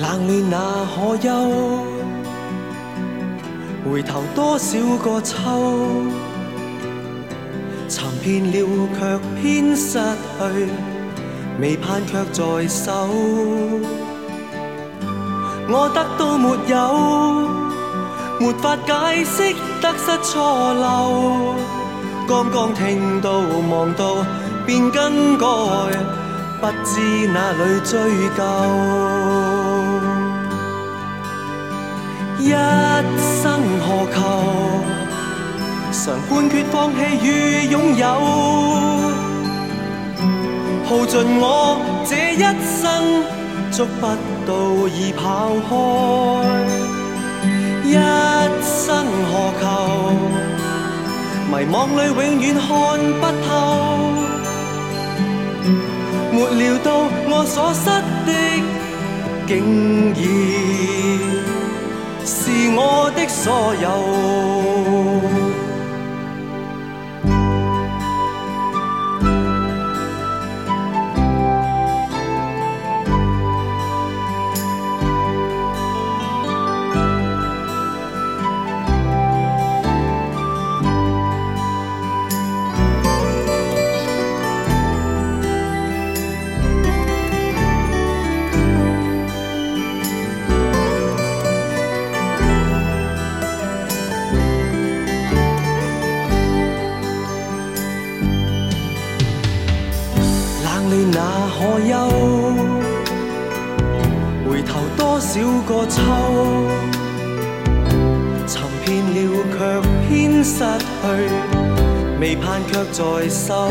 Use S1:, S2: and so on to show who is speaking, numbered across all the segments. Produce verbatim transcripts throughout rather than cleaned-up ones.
S1: 冷暖那可休？回頭多少個秋，尋遍了卻偏失去，未盼卻在手。我得到沒有，沒法解釋得失錯漏。剛剛聽到望到便更改，不知哪裏追究。一生何求？常判決放棄與擁有，耗盡我這一生，捉不到已跑開。一生何求？迷惘裏永遠看不透，沒料到我所失的，竟然是我的所有。那可休？回頭多少個秋，尋遍了卻偏失去，未盼卻在手。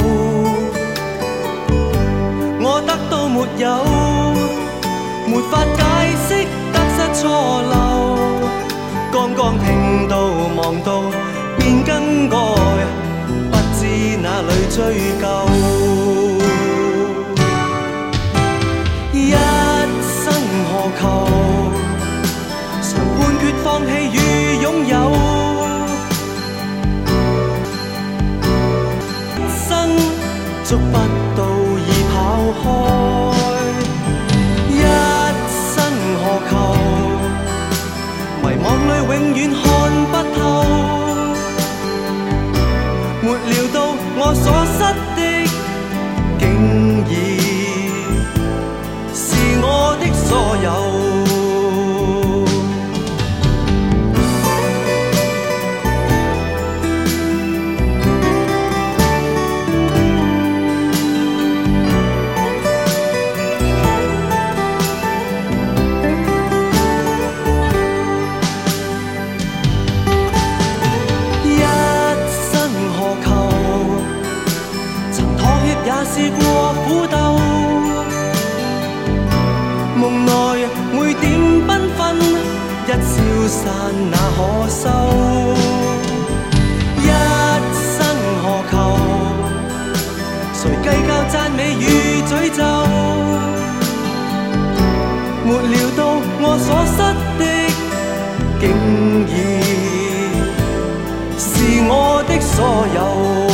S1: 我得到沒有，沒法解釋得失錯漏。剛剛聽到望到便更改，不知哪裏追究。一生何求？常判決放棄與擁有，一生捉不到已跑開。一生何求？迷惘裏永遠看不透，沒料到我所失的，竟然我的所有。一生何求？曾妥協也試過苦鬥，夢內每點繽紛，一消散那可收？一生何求？誰計較讚美與詛咒？沒料到我所失的，竟然是我的所有。